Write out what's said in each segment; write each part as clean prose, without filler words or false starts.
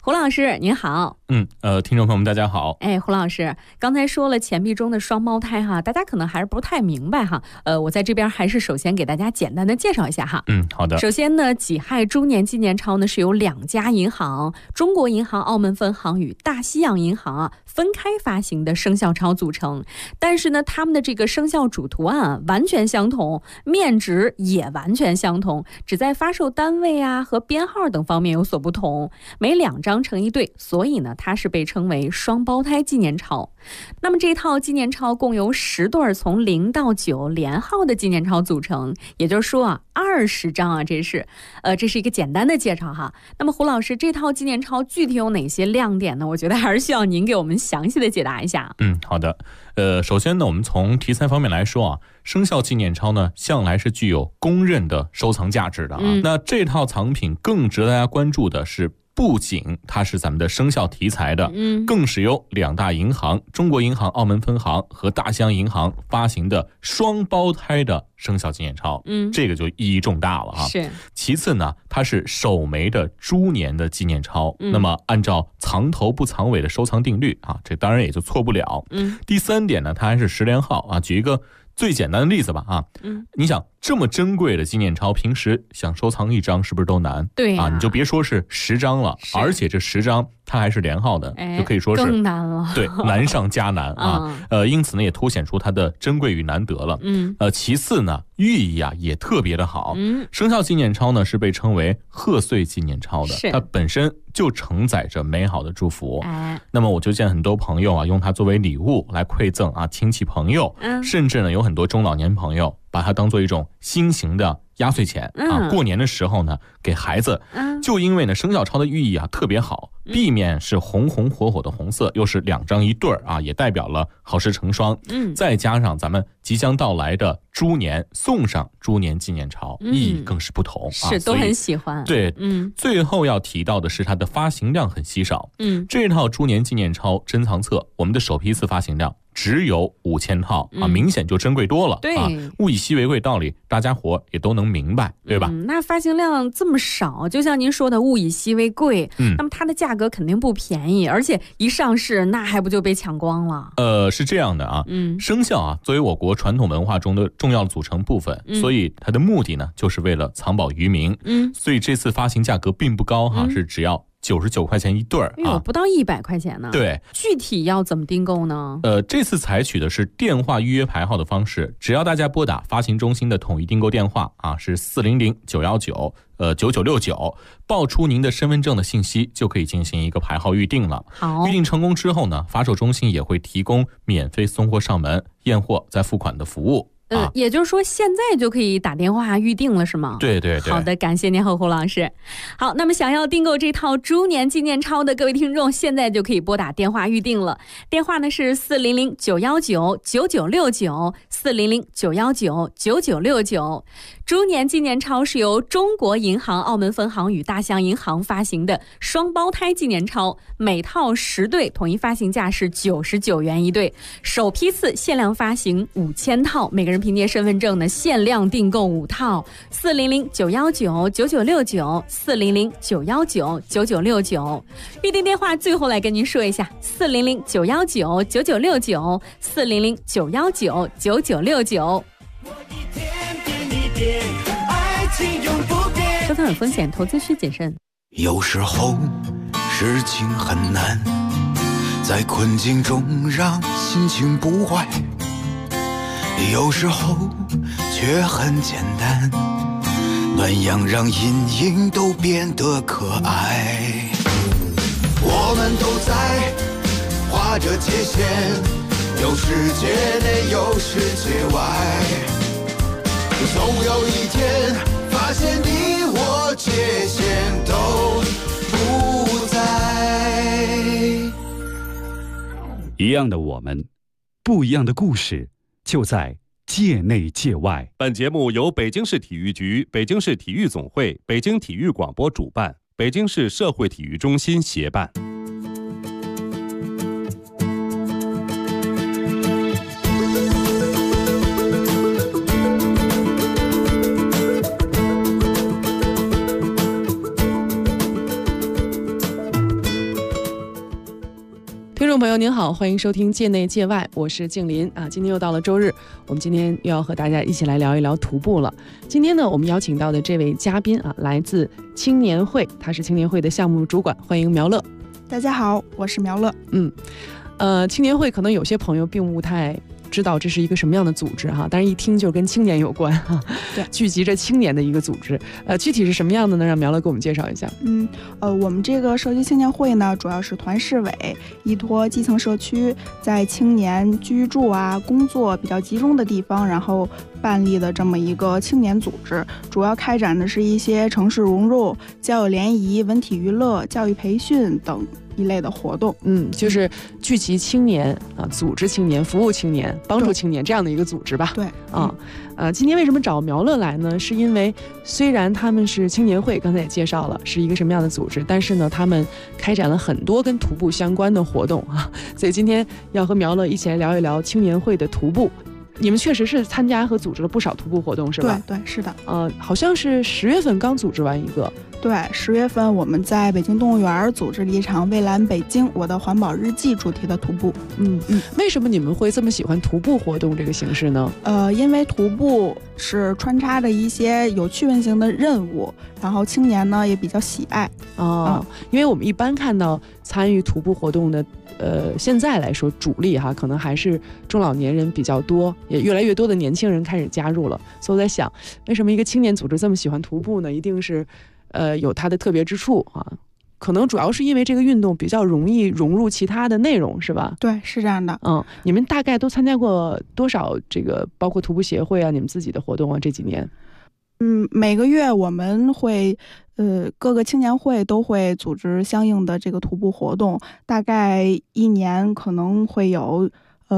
胡老师您好。 听众朋友们大家好。 胡老师刚才说了钱币中的双胞胎哈，大家可能还是不太明白哈。我在这边还是首先给大家简单的介绍一下哈。 好的。 首先呢，己亥猪年纪念钞呢是由2家银行中国银行澳门分行与大西洋银行分开发行的生肖钞组成，但是呢他们的这个生肖主图案完全相同，面值也完全相同，只在发售单位和编号等方面有所不同，每2张成一对，所以呢它是被称为双胞胎纪念钞。那么这套纪念钞共由10对从0到9连号的纪念钞组成，也就是说20张这是一个简单的介绍哈。那么胡老师，这套纪念钞具体有哪些亮点呢？我觉得还是需要您给我们详细的解答一下。 好的。首先呢，我们从题材方面来说生肖纪念钞呢向来是具有公认的收藏价值的那这套藏品更值得大家关注的是，不仅它是咱们的生肖题材的，更是由2大银行中国银行澳门分行和大西洋银行发行的双胞胎的生肖纪念钞，这个就意义重大了是。 其次呢，它是首枚的猪年的纪念钞，那么按照藏头不藏尾的收藏定律这当然也就错不了。第3点呢，它还是10连号举一个最简单的例子吧你想这么珍贵的纪念钞，平时想收藏1张是不是都难？ 对你就别说是10张了，而且这10张它还是连号的，就可以说是更难了。 对，难上加难因此呢也凸显出它的珍贵与难得了。其次呢，寓意也特别的好。生肖纪念钞呢是被称为贺岁纪念钞的，它本身就承载着美好的祝福。那么我就见很多朋友用它作为礼物来馈赠亲戚朋友，甚至呢有很多中老年朋友把它当做一种新型的压岁钱过年的时候呢给孩子。就因为呢生肖钞的寓意特别好，地面是红红火火的红色，又是2张一对也代表了好事成双。再加上咱们即将到来的猪年，送上猪年纪念钞，意义更是不同是都很喜欢。 对，最后要提到的是它的发行量很稀少。这套猪年纪念钞珍藏册，我们的首批次发行量只有5000套明显就珍贵多了。 对， 物以稀为贵道理大家伙也都能明白，对吧？ 那发行量这么少，就像您说的物以稀为贵，那么它的价格肯定不便宜，而且一上市那还不就被抢光了？ 是这样的生肖作为我国传统文化中的重要组成部分，所以它的目的呢就是为了藏宝于民。所以这次发行价格并不高是只要99块钱一对不到100块钱呢。 对， 具体要怎么订购呢？ 这次采取的是电话预约排号的方式，只要大家拨打发行中心的统一订购电话是400-919-9969，报出您的身份证的信息，就可以进行一个排号预定了。 好， 预定成功之后呢，发售中心也会提供免费送货上门、验货再付款的服务。 也就是说现在就可以打电话预定了是吗？ 对对对。 好的，感谢您胡老师。好，那么想要订购这套猪年纪念钞的各位听众，现在就可以拨打电话预定了。电话呢是400-919-9969，400-919-9969。猪年纪念钞是由中国银行澳门分行与大西洋银行发行的双胞胎纪念钞，每套10对，统一发行价是99元一对，首批次限量发行5000套，每个人凭借身份证呢限量订购5套。400-919-9969，400-919-9969。预定电话最后来跟您说一下，400-919-9969，400-919-9969。收藏有风险，投资需谨慎。 有时候事情很难，在困境中让心情不坏，有时候却很简单，暖阳让阴影都变得可爱。我们都在画着界限，有世界内有世界外，总有一天发现你我界限都不在。 一样的我们，不一样的故事，就在界内界外。 本节目由北京市体育局、北京市体育总会、北京体育广播主办，北京市社会体育中心协办。 众朋友您好，欢迎收听界内界外，我是静林啊。今天又到了周日，我们今天又要和大家一起来聊一聊徒步了。今天呢，我们邀请到的这位嘉宾啊，来自青年会，他是青年会的项目主管，欢迎苗乐。 大家好，我是苗乐。 青年会可能有些朋友并不太知道这是一个什么样的组织哈，但是一听就跟青年有关哈， 对， 聚集着青年的一个组织。具体是什么样的呢？让苗乐给我们介绍一下。 我们这个社区青年会呢，主要是团市委依托基层社区在青年居住啊、工作比较集中的地方，然后办理的这么一个青年组织，主要开展的是一些城市融入、交友联谊、文体娱乐、教育培训等一类的活动。 就是聚集青年啊，组织青年、服务青年、帮助青年这样的一个组织吧。 对今天为什么找苗乐来呢？是因为虽然他们是青年会，刚才也介绍了是一个什么样的组织，但是呢，他们开展了很多跟徒步相关的活动啊，所以今天要和苗乐一起来聊一聊青年会的徒步。你们确实是参加和组织了不少徒步活动，是吧？ 对，是的。 好像是10月份刚组织完一个。 对，10月份我们在北京动物园组织了一场蔚蓝北京我的环保日记主题的徒步。 为什么你们会这么喜欢徒步活动这个形式呢？ 因为徒步是穿插着一些有趣味性的任务，然后青年呢也比较喜爱。 因为我们一般看到参与徒步活动的现在来说主力可能还是中老年人比较多，也越来越多的年轻人开始加入了。所以我在想，为什么一个青年组织这么喜欢徒步呢？一定是有它的特别之处啊。可能主要是因为这个运动比较容易融入其他的内容，是吧？ 对，是这样的。 你们大概都参加过多少这个包括徒步协会啊，你们自己的活动啊？这几年？ 每个月我们会各个青年会都会组织相应的这个徒步活动，大概一年可能会有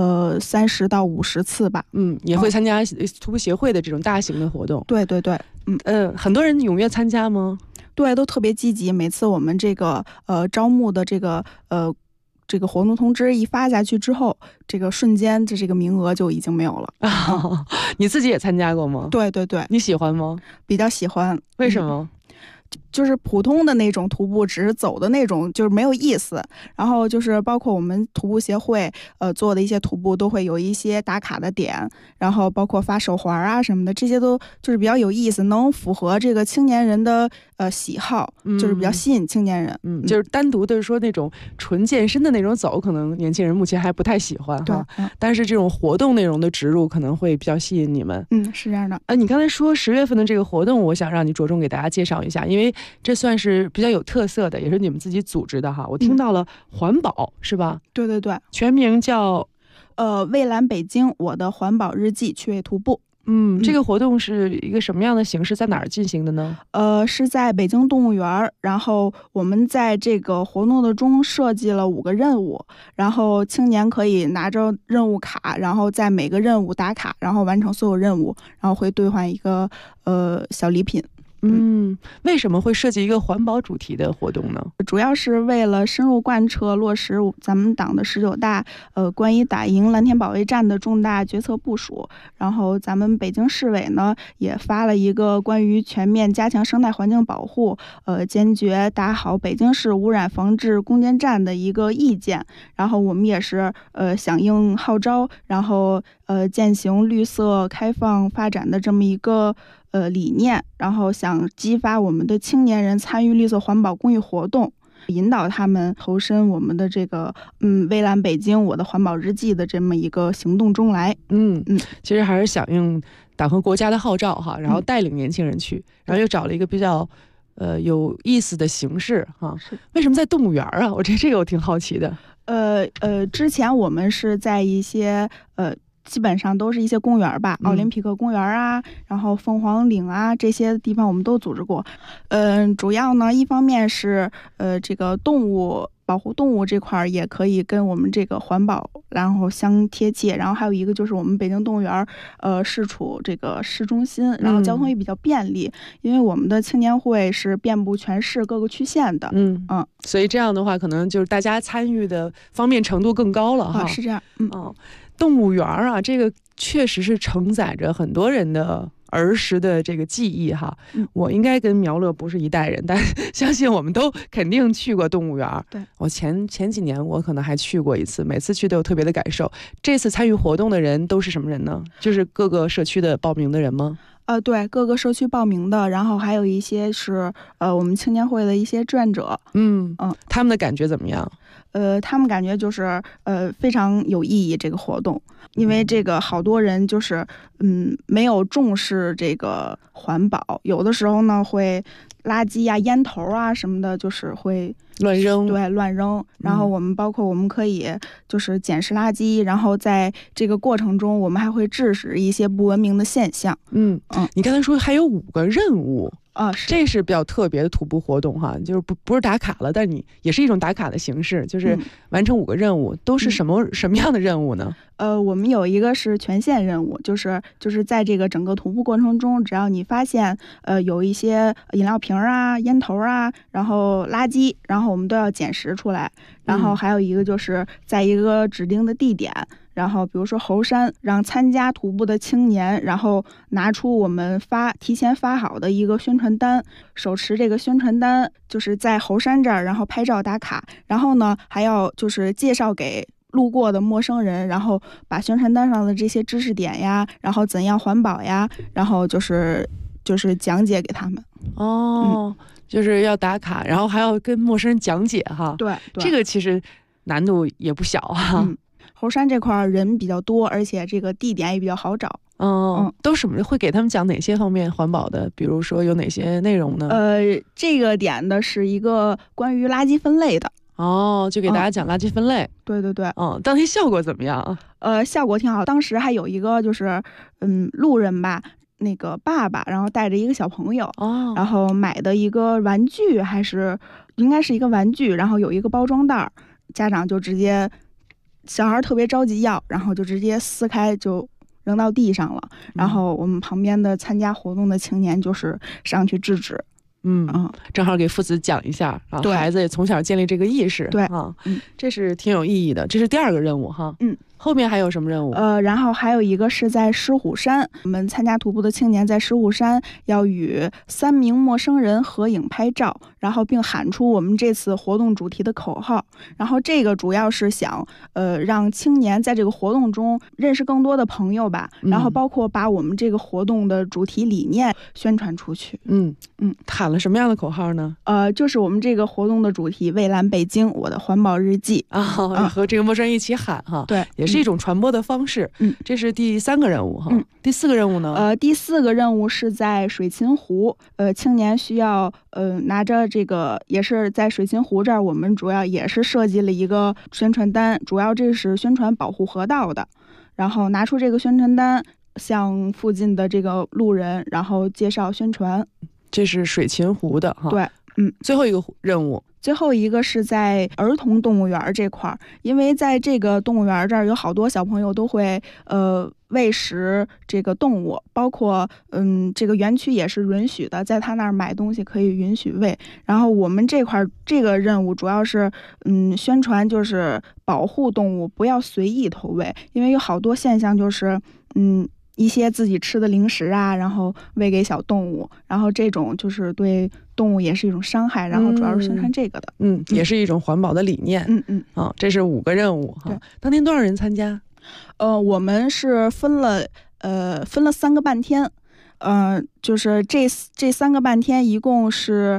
30到50次吧。 也会参加徒步协会的这种大型的活动。 对。 很多人踊跃参加吗？ 对，都特别积极。每次我们这个招募的这个活动通知一发下去之后，这个瞬间这个名额就已经没有了。 你自己也参加过吗？ 对， 你喜欢吗？ 比较喜欢。 为什么？ 就是普通的那种徒步，只是走的那种，就是没有意思。然后就是包括我们徒步协会做的一些徒步，都会有一些打卡的点，然后包括发手环啊什么的，这些都就是比较有意思，能符合这个青年人的喜好，就是比较吸引青年人。 就是单独的说那种纯健身的那种走，可能年轻人目前还不太喜欢哈。但是这种活动内容的植入可能会比较吸引你们。 是这样的。 你刚才说10月份的这个活动，我想让你着重给大家介绍一下，因为这算是比较有特色的，也是你们自己组织的哈。我听到了环保，是吧？ 对， 全名叫蔚蓝北京我的环保日记趣味徒步。 这个活动是一个什么样的形式，在哪儿进行的呢？ 是在北京动物园，然后我们在这个活动的中设计了5个任务，然后青年可以拿着任务卡，然后在每个任务打卡，然后完成所有任务，然后会兑换一个小礼品。 为什么会设计一个环保主题的活动呢？ 主要是为了深入贯彻落实咱们党的19大关于打赢蓝天保卫战的重大决策部署。然后咱们北京市委呢也发了一个关于全面加强生态环境保护，坚决打好北京市污染防治攻坚战的一个意见。然后我们也是响应号召，然后践行绿色开放发展的这么一个理念，然后想激发我们的青年人参与绿色环保公益活动，引导他们投身我们的这个蔚蓝北京我的环保日记的这么一个行动中来。 其实还是响应党和国家的号召哈，然后带领年轻人去，然后又找了一个比较有意思的形式哈。为什么在动物园啊？我这个我挺好奇的。 之前我们是在一些基本上都是一些公园吧，奥林匹克公园啊，然后凤凰岭啊，这些地方我们都组织过。主要呢，一方面是这个动物保护动物这块也可以跟我们这个环保然后相贴切，然后还有一个就是我们北京动物园是处这个市中心，然后交通也比较便利，因为我们的青年会是遍布全市各个区县的。 所以这样的话可能就是大家参与的方面程度更高了哈。 是这样。 动物园啊，这个确实是承载着很多人的儿时的这个记忆哈。我应该跟苗乐不是一代人，但相信我们都肯定去过动物园。 对， 我前几年我可能还去过一次，每次去都有特别的感受。这次参与活动的人都是什么人呢？就是各个社区的报名的人吗？ 对，各个社区报名的，然后还有一些是我们青年会的一些志愿者。 他们的感觉怎么样？ 他们感觉就是非常有意义这个活动，因为这个好多人就是没有重视这个环保，有的时候呢会垃圾啊、烟头啊什么的，就是会乱扔。 对，乱扔。然后我们包括我们可以就是捡拾垃圾，然后在这个过程中我们还会制止一些不文明的现象。 你刚才说还有5个任务。 是这是比较特别的徒步活动哈，就是不是打卡了，但你也是一种打卡的形式，就是完成5个任务，都是什么样的任务呢？ 我们有一个是全线任务，就是在这个整个徒步过程中，只要你发现有一些饮料瓶啊、烟头啊，然后垃圾，然后我们都要捡拾出来。然后还有一个就是在一个指定的地点，然后比如说猴山，让参加徒步的青年，然后拿出我们提前发好的一个宣传单，手持这个宣传单，就是在猴山这儿，然后拍照打卡，然后呢还要就是介绍给路过的陌生人，然后把宣传单上的这些知识点呀，然后怎样环保呀，然后就是讲解给他们。 就是要打卡，然后还要跟陌生人讲解哈。 对， 这个其实难度也不小哈。 猴山这块人比较多，而且这个地点也比较好找。 都什么会给他们讲哪些方面环保的？比如说有哪些内容呢？ 这个点的是一个关于垃圾分类的。 就给大家讲垃圾分类。 对。 当天效果怎么样？ 效果挺好。当时还有一个就是路人吧，那个爸爸，然后带着一个小朋友，然后买的一个玩具，应该是一个玩具，然后有一个包装袋，家长就直接，小孩特别着急要，然后就直接撕开就扔到地上了。然后我们旁边的参加活动的青年就是上去制止。 正好给父子讲一下，然后孩子也从小建立这个意识。 对这是挺有意义的。这是第2个任务哈。后面还有什么任务？ 然后还有一个是在狮虎山，我们参加徒步的青年在狮虎山要与3名陌生人合影拍照，然后并喊出我们这次活动主题的口号。然后这个主要是想让青年在这个活动中认识更多的朋友吧，然后包括把我们这个活动的主题理念宣传出去。 喊了什么样的口号呢？ 就是我们这个活动的主题蔚蓝北京，我的环保日记和这个陌生人一起喊哈。 对， 也是一种传播的方式。这是第3个任务哈。第4个任务呢？ 第4个任务是在水琴湖，青年需要拿着这个，也是在水琴湖这儿，我们主要也是设计了一个宣传单，主要这是宣传保护河道的，然后拿出这个宣传单，向附近的这个路人，然后介绍宣传。 这是水琴湖的哈。 对， 最后一个任务。 最后一个是在儿童动物园这块儿，因为在这个动物园这儿有好多小朋友都会喂食这个动物，包括这个园区也是允许的，在他那儿买东西可以允许喂。然后我们这块这个任务主要是宣传就是保护动物，不要随意投喂，因为有好多现象就是一些自己吃的零食啊，然后喂给小动物，然后这种就是对动物也是一种伤害，然后主要是宣传这个的。 也是一种环保的理念。这是5个任务哈。当天多少人参加？ 我们是分了3个半天，就是这3个半天一共是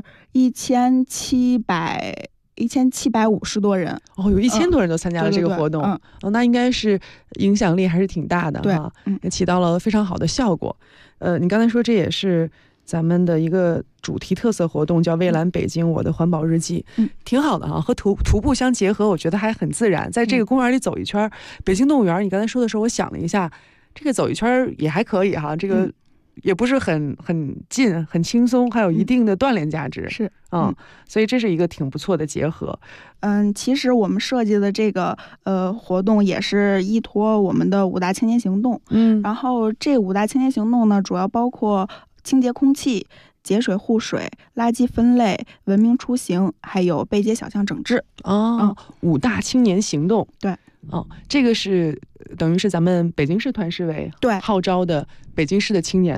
1750多人。 有1000多人都参加了这个活动。那应该是影响力还是挺大的哈。也起到了非常好的效果。你刚才说这也是咱们的一个主题特色活动，叫蔚蓝北京，我的环保日记。挺好的哈，和徒步相结合，我觉得还很自然。在这个公园里走一圈，北京动物园你刚才说的时候，我想了一下，这个走一圈也还可以哈。这个也不是很近，很轻松，还有一定的锻炼价值。 是所以这是一个挺不错的结合。 其实我们设计的这个活动也是依托我们的5大青年行动。然后这5大青年行动呢，主要包括清洁空气、节水护水、垃圾分类、文明出行，还有背街小巷整治。 5大青年行动。 对。 这个是等于是咱们北京市团市委号召的北京市的青年们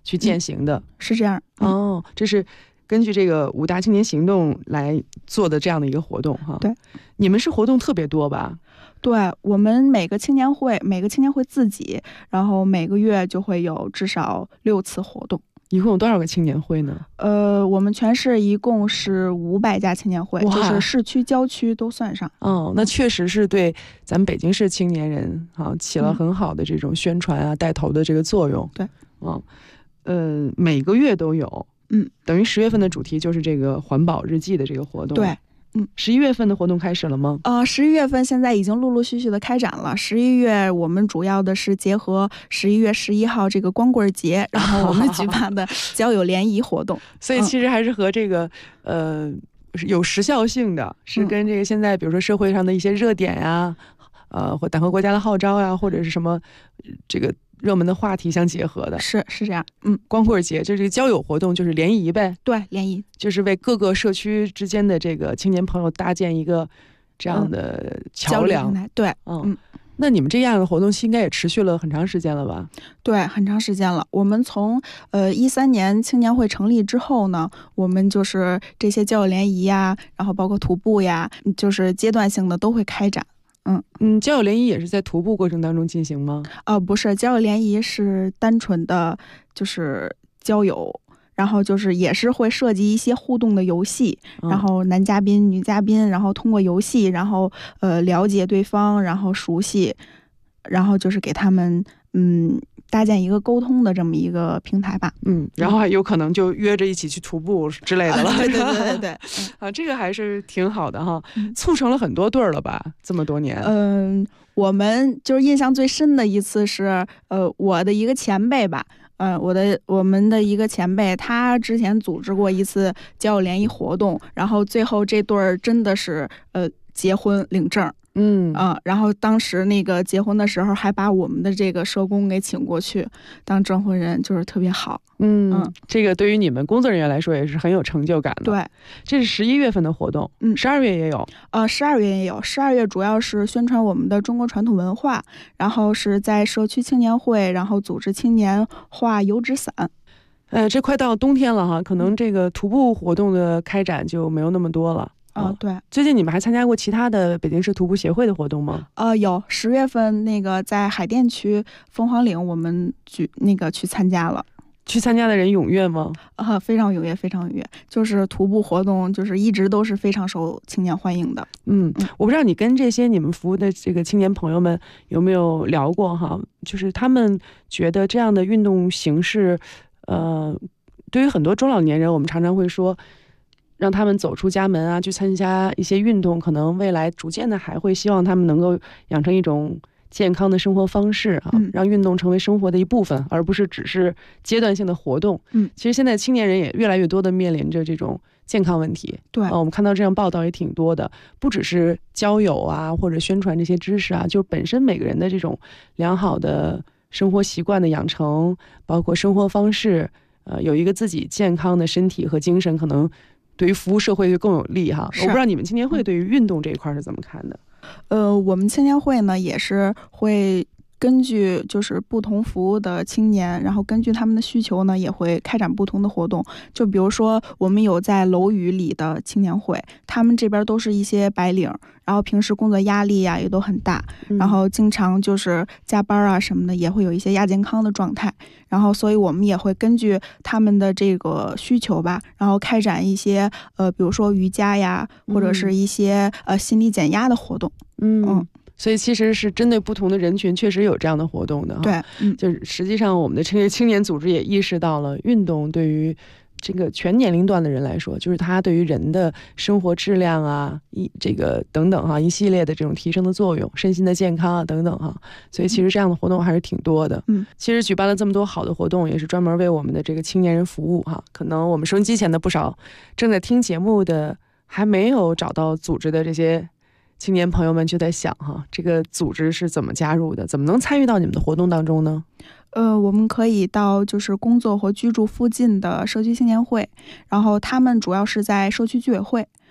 去践行的， 是这样。 哦，这是根据这个5大青年行动来做的这样的一个活动哈。 对， 你们是活动特别多吧？ 对，我们每个青年会自己，然后每个月就会有至少6次活动。 一共有多少个青年会呢？ 我们全市一共是500家青年会，就是市区、郊区都算上。 哦，那确实是对咱们北京市青年人起了很好的这种宣传啊、带头的这个作用。 对， 每个月都有。等于10月份的主题就是这个环保日记的这个活动。 对。 11月份的活动开始了吗 ？11月份现在已经陆陆续续的开展了。11月我们主要的是结合11月11号这个光棍节，然后我们举办的交友联谊活动。 所以其实还是和这个有时效性的，是跟这个现在比如说社会上的一些热点呀，或党和国家的号召呀，或者是什么这个热门的话题相结合的。 是这样。 光棍节就是交友活动，就是联谊呗。 对，联谊就是为各个社区之间的这个青年朋友搭建一个这样的桥梁。 对， 那你们这样的活动应该也持续了很长时间了吧？ 对，很长时间了。我们从13年青年会成立之后呢，我们就是这些交友联谊呀，然后包括徒步呀，就是阶段性的都会开展。 交友联谊也是在徒步过程当中进行吗？ 不是，交友联谊是单纯的就是交友，然后就是也是会涉及一些互动的游戏，然后男嘉宾、女嘉宾，然后通过游戏，然后了解对方，然后熟悉，然后就是给他们搭建一个沟通的这么一个平台吧。 然后还有可能就约着一起去徒步之类的了。 对， 这个还是挺好的哈，促成了很多对儿了吧？这么多年。 我们就是印象最深的一次是我的一个前辈吧。我们的一个前辈，他之前组织过一次交友联谊活动，然后最后这对儿真的是结婚领证。然后当时那个结婚的时候还把我们的这个社工给请过去当证婚人，就是特别好。 这个对于你们工作人员来说也是很有成就感的。 对， 这是11月份的活动。12月也有。 12月也有。12月主要是宣传我们的中国传统文化，然后是在社区青年会，然后组织青年画油纸伞。 这快到冬天了哈，可能这个徒步活动的开展就没有那么多了。 对。 最近你们还参加过其他的北京市徒步协会的活动吗？ 有，10月份那个在海淀区凤凰岭，我们去参加了。 去参加的人踊跃吗？ 非常踊跃，非常踊跃。就是徒步活动，就是一直都是非常受青年欢迎的。 我不知道你跟这些你们服务的这个青年朋友们有没有聊过哈？就是他们觉得这样的运动形式，对于很多中老年人，我们常常会说，让他们走出家门啊，去参加一些运动，可能未来逐渐的还会希望他们能够养成一种健康的生活方式啊，让运动成为生活的一部分，而不是只是阶段性的活动。其实现在青年人也越来越多的面临着这种健康问题。 对， 我们看到这样报道也挺多的，不只是交友啊，或者宣传这些知识啊，就本身每个人的这种良好的生活习惯的养成，包括生活方式，有一个自己健康的身体和精神，可能对于服务社会就更有利哈。我不知道你们青年会对于运动这一块是怎么看的？ 我们青年会呢也是会根据就是不同服务的青年，然后根据他们的需求呢，也会开展不同的活动。就比如说我们有在楼宇里的青年会，他们这边都是一些白领，然后平时工作压力呀也都很大，然后经常就是加班啊什么的，也会有一些亚健康的状态。然后所以我们也会根据他们的这个需求吧，然后开展一些比如说瑜伽呀，或者是一些心理减压的活动。 所以其实是针对不同的人群，确实有这样的活动的。 对， 就是实际上我们的这些青年组织也意识到了，运动对于这个全年龄段的人来说，就是它对于人的生活质量啊，这个等等哈，一系列的这种提升的作用，身心的健康啊等等哈。所以其实这样的活动还是挺多的。其实举办了这么多好的活动，也是专门为我们的这个青年人服务哈。可能我们收音机前的不少正在听节目的还没有找到组织的这些青年朋友们就在想哈，这个组织是怎么加入的，怎么能参与到你们的活动当中呢？ 我们可以到就是工作或居住附近的社区青年会，然后他们主要是在社区居委会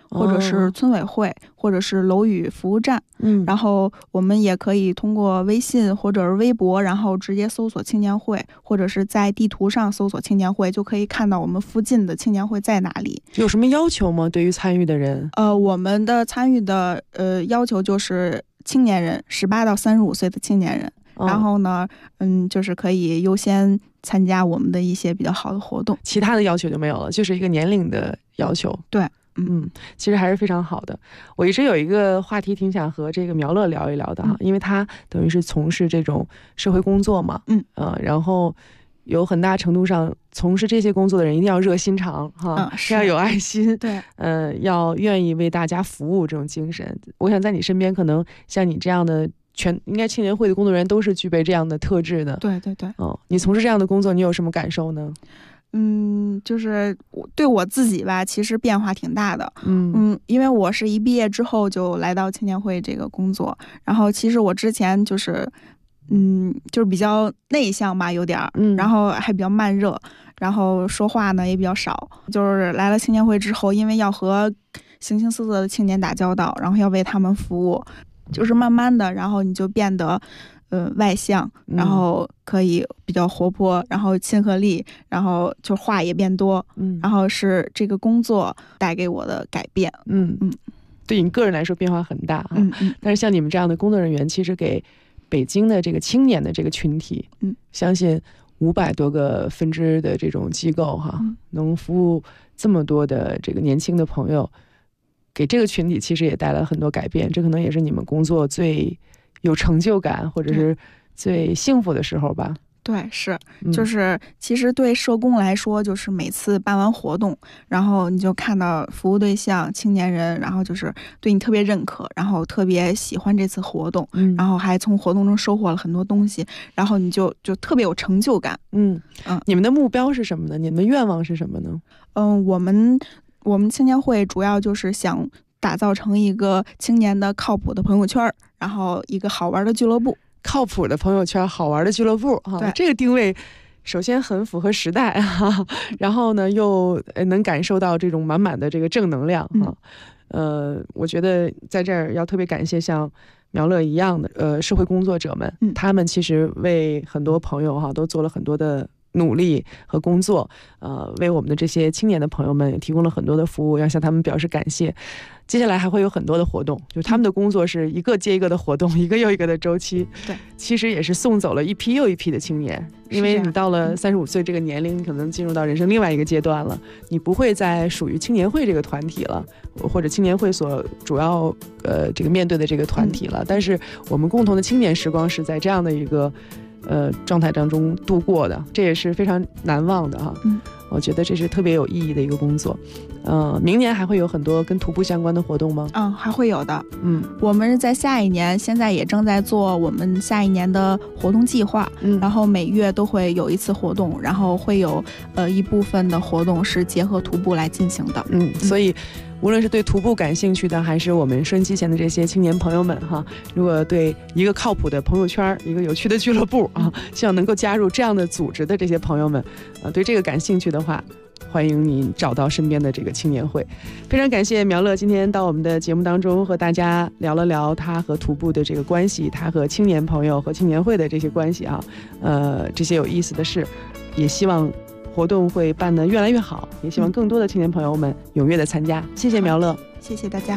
或者是村委会，或者是楼宇服务站。然后我们也可以通过微信或者是微博，然后直接搜索青年会，或者是在地图上搜索青年会，就可以看到我们附近的青年会在哪里。 有什么要求吗？对于参与的人？ 我们的参与的要求就是青年人，18到35岁的青年人。然后呢，就是可以优先参加我们的一些比较好的活动， 其他的要求就没有了，就是一个年龄的要求。 对， 其实还是非常好的。我一直有一个话题挺想和这个苗乐聊一聊的哈，因为他等于是从事这种社会工作嘛，然后有很大程度上从事这些工作的人一定要热心肠哈，要有爱心， 对， 要愿意为大家服务这种精神。我想在你身边，可能像你这样的。应该青年会的工作人员都是具备这样的特质的。 对对对。 你从事这样的工作，你有什么感受呢？ 就是对我自己吧，其实变化挺大的。因为我是一毕业之后就来到青年会这个工作，然后其实我之前就是比较内向吧，有点然后还比较慢热，然后说话呢也比较少。就是来了青年会之后，因为要和形形色色的青年打交道，然后要为他们服务。就是慢慢的，然后你就变得外向，然后可以比较活泼，然后亲和力，然后就话也变多，然后是这个工作带给我的改变。 对你个人来说变化很大哈。但是像你们这样的工作人员，其实给北京的这个青年的这个群体，相信500多个分支的这种机构哈，能服务这么多的这个年轻的朋友。给这个群体其实也带来了很多改变，这可能也是你们工作最有成就感或者是最幸福的时候吧。 对，是，就是其实对社工来说，就是每次办完活动，然后你就看到服务对象青年人，然后就是对你特别认可，然后特别喜欢这次活动，然后还从活动中收获了很多东西，然后你就特别有成就感。 你们的目标是什么呢？你们的愿望是什么呢？ 我们青年会主要就是想打造成一个青年的靠谱的朋友圈，然后一个好玩的俱乐部。 靠谱的朋友圈，好玩的俱乐部啊，这个定位首先很符合时代哈，然后呢又能感受到这种满满的这个正能量哈。我觉得在这儿要特别感谢像苗乐一样的社会工作者们，他们其实为很多朋友哈都做了很多的努力和工作，为我们的这些青年的朋友们提供了很多的服务，要向他们表示感谢。接下来还会有很多的活动，就他们的工作是一个接一个的活动，一个又一个的周期。 对， 其实也是送走了一批又一批的青年，因为你到了35岁这个年龄，你可能进入到人生另外一个阶段了，你不会再属于青年会这个团体了，或者青年会所主要这个面对的这个团体了。但是我们共同的青年时光是在这样的一个状态当中度过的，这也是非常难忘的哈。我觉得这是特别有意义的一个工作。明年还会有很多跟徒步相关的活动吗？ 还会有的。我们在下一年，现在也正在做我们下一年的活动计划。然后每月都会有一次活动，然后会有一部分的活动是结合徒步来进行的。 所以无论是对徒步感兴趣的，还是我们收音机前的这些青年朋友们哈，如果对一个靠谱的朋友圈，一个有趣的俱乐部啊，希望能够加入这样的组织的这些朋友们，对这个感兴趣的话，欢迎你找到身边的这个青年会。非常感谢苗乐今天到我们的节目当中和大家聊了聊他和徒步的这个关系，他和青年朋友和青年会的这些关系啊，这些有意思的事，也希望活动会办得越来越好，也希望更多的青年朋友们踊跃的参加。谢谢苗乐， 谢谢大家。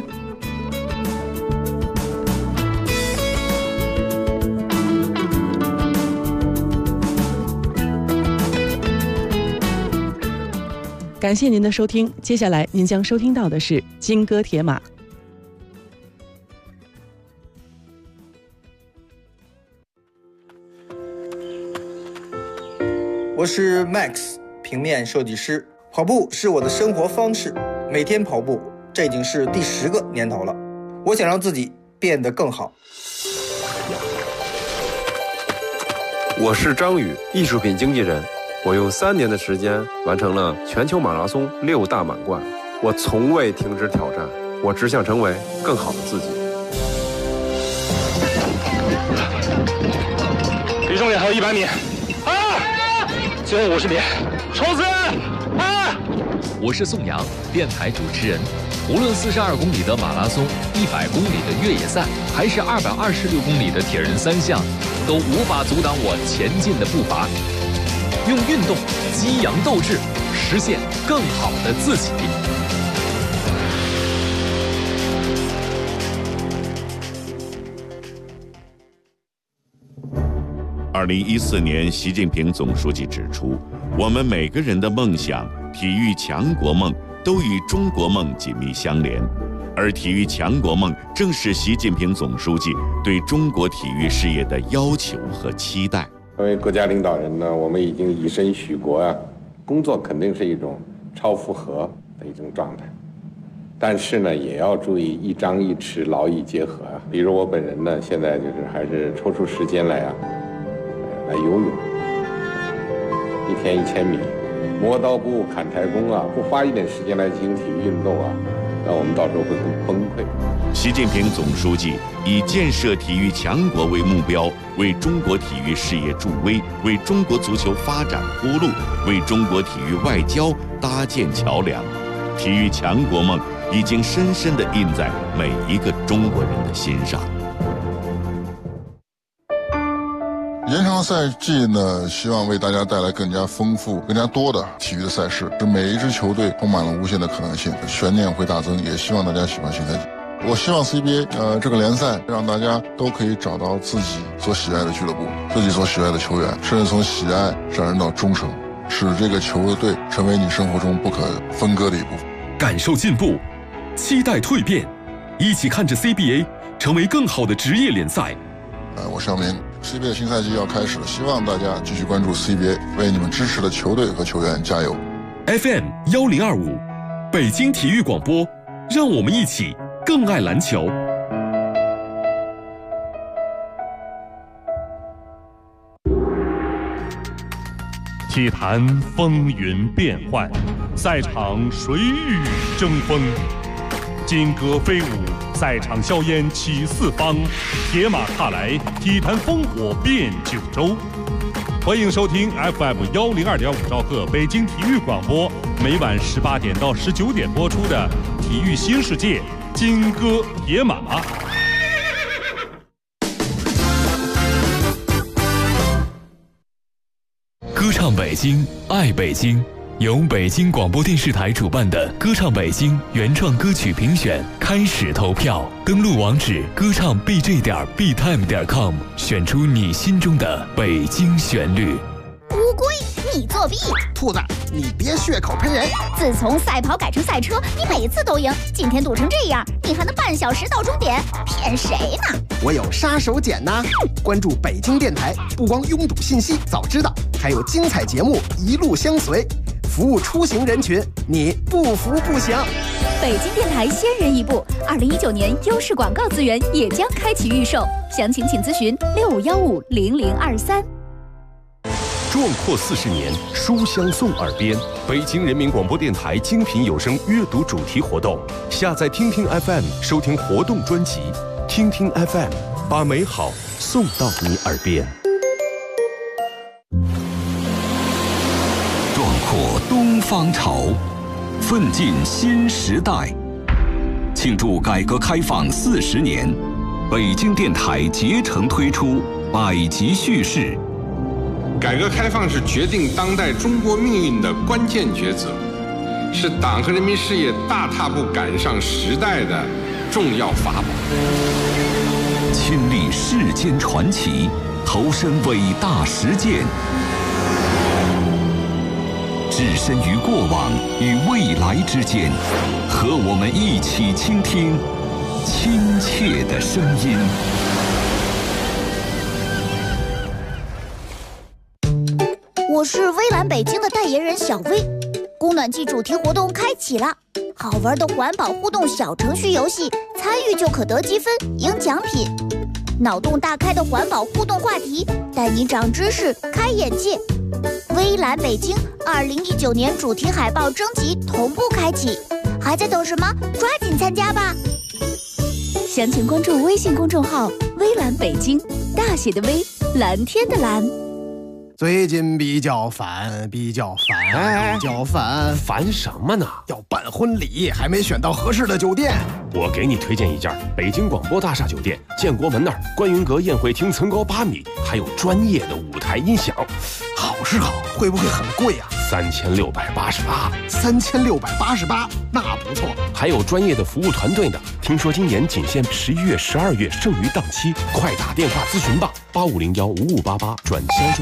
感谢您的收听，接下来您将收听到的是金戈铁马。 我是 Max， 平面设计师。跑步是我的生活方式，每天跑步，这已经是第10个年头了。我想让自己变得更好。 我是张宇，艺术品经纪人。我用3年的时间完成了全球马拉松6大满贯。我从未停止挑战，我只想成为更好的自己。 离终点还有100米，最后50米，冲刺！ 我是宋阳，电台主持人。无论42公里的马拉松、100公里的越野赛，还是226公里的铁人三项，都无法阻挡我前进的步伐。用运动激扬斗志，实现更好的自己。 2014年，习近平总书记指出，我们每个人的梦想、体育强国梦都与中国梦紧密相连，而体育强国梦正是习近平总书记对中国体育事业的要求和期待。 作为国家领导人呢，我们已经以身许国啊，工作肯定是一种超负荷的一种状态，但是呢，也要注意一张一弛，劳逸结合啊。比如我本人呢，现在就是还是抽出时间来游泳，1天1000米。磨刀不误砍柴工啊，不花一点时间来进行体育运动啊，那我们到时候会很崩溃。 习近平总书记以建设体育强国为目标，为中国体育事业助威，为中国足球发展铺路，为中国体育外交搭建桥梁。体育强国梦已经深深地印在每一个中国人的心上。 延长赛季呢，希望为大家带来更加丰富、更加多的体育的赛事，使每一支球队充满了无限的可能性，悬念会大增。也希望大家喜欢新赛季。我希望 CBA 这个联赛让大家都可以找到自己所喜爱的俱乐部，自己所喜爱的球员，甚至从喜爱上升到忠诚，使这个球队成为你生活中不可分割的一部分。 感受进步，期待蜕变，一起看着 CBA 成为更好的职业联赛。 我尚明。CBA 的新赛季要开始了，希望大家继续关注 CBA， 为你们支持的球队和球员加油。 FM 1025，北京体育广播，让我们一起更爱篮球。 体坛风云变幻，赛场谁与争锋？金戈飞舞，赛场硝烟起四方，铁马踏来，体坛烽火遍九州。欢迎收听 FM 102.5兆赫北京体育广播，每晚18点到19点播出的《体育新世界》金戈铁马。 歌唱北京，爱北京。由北京广播电视台主办的歌唱北京原创歌曲评选开始投票，登录网址歌唱 bj.btime.com， 选出你心中的北京旋律。 乌龟，你作弊！ 兔子，你别血口喷人！ 自从赛跑改成赛车，你每次都赢，今天赌成这样，你还能半小时到终点？骗谁呢？ 我有杀手锏呢！关注北京电台，不光拥堵信息早知道，还有精彩节目一路相随。服务出行人群，你不服不行。 北京电台先人一步，2019年优势广告资源也将开启预售，详情请咨询65150023。 壮阔40年，书香送耳边。北京人民广播电台精品有声阅读主题活动，下载听听 FM， 收听活动专辑。听听 FM， 把美好送到你耳边。 壮阔东方潮，奋进新时代。庆祝改革开放40年，北京电台竭诚推出百集叙事。 改革开放是决定当代中国命运的关键抉择，是党和人民事业大踏步赶上时代的重要法宝。 亲历世间传奇，投身伟大实践，置身于过往与未来之间，和我们一起倾听亲切的声音。 我是微蓝北京的代言人小薇，供暖季主题活动开启了，好玩的环保互动小程序游戏，参与就可得积分赢奖品。脑洞大开的环保互动话题，带你长知识开眼界。微蓝北京2019年主题海报征集同步开启，还在等什么？抓紧参加吧！详情关注微信公众号微蓝北京，大写的微，蓝天的蓝。 最近比较烦， 烦什么呢？ 要办婚礼，还没选到合适的酒店。 我给你推荐一家北京广播大厦酒店，建国门那儿观云阁宴会厅层高8米，还有专业的舞台音响。 好是好，会不会很贵啊 ？3688， 那不错。 还有专业的服务团队呢。听说今年仅限11月、12月剩余档期，快打电话咨询吧，85015588转销售。